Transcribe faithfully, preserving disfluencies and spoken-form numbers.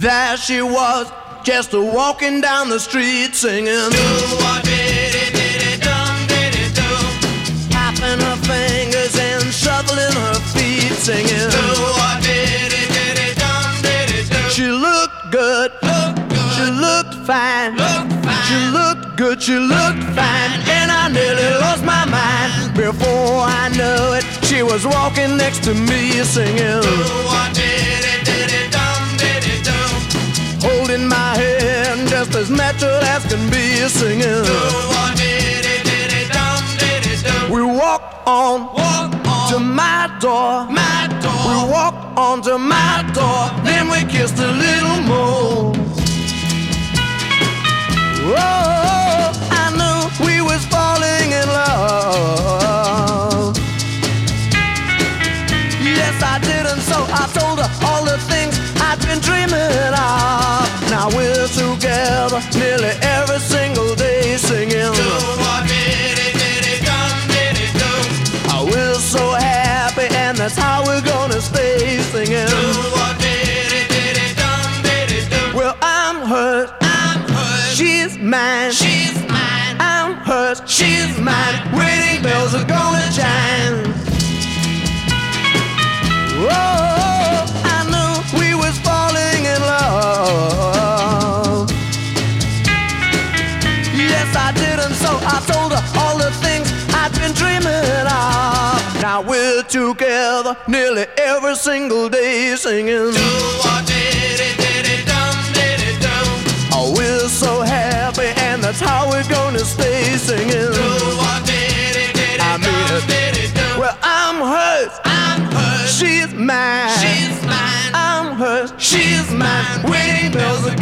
There she was, just a walking down the street singing. Do-what-did-it-did-it-dum-did-it-do. Tapping her fingers and shuffling her feet singing. Do-what-did-it-did-it-dum-did-it-do. She looked good, looked good. She looked fine. Looked fine. She looked good, she looked fine. And I nearly lost my mind. Before I knew it, she was walking next to me singing. Do-what-did-it-did-it-dum-did-it-do. Holding my hand just as natural as can be singing. Do-what-did-it-did-it-dum-did-it-do. We walked on, walk on to my door. My door. We walked on to my door. Then we kissed a little more. Oh, I knew we was falling in love. Yes, I did, and so I told her all the things I've been dreaming of. Now we're together nearly every single day singing. Do-what-did-it-did-it-dum-did-it-do. Oh, we're so happy, and that's how we're gonna stay singing. Do-what-did-it-did-it-dum-did-it-do. Well, I'm hers, I'm hers. She's mine, she's mine. I'm hers, she's mine. Wedding bells are gonna chime. Whoa, I knew we was falling in love. Yes, I did, and so I told her all the things I'd been dreaming of. Now we're together nearly every single day singing. Do-what-did-it-did-it-dum-did-it-do. Oh, we're so happy, and that's how we're gonna stay singing. Do-what-did-it-did-it-dum-did-it-do. Well, I'm hers, I'm hers. She's mine, she's mine. I'm hers, she's mine. Wedding bells are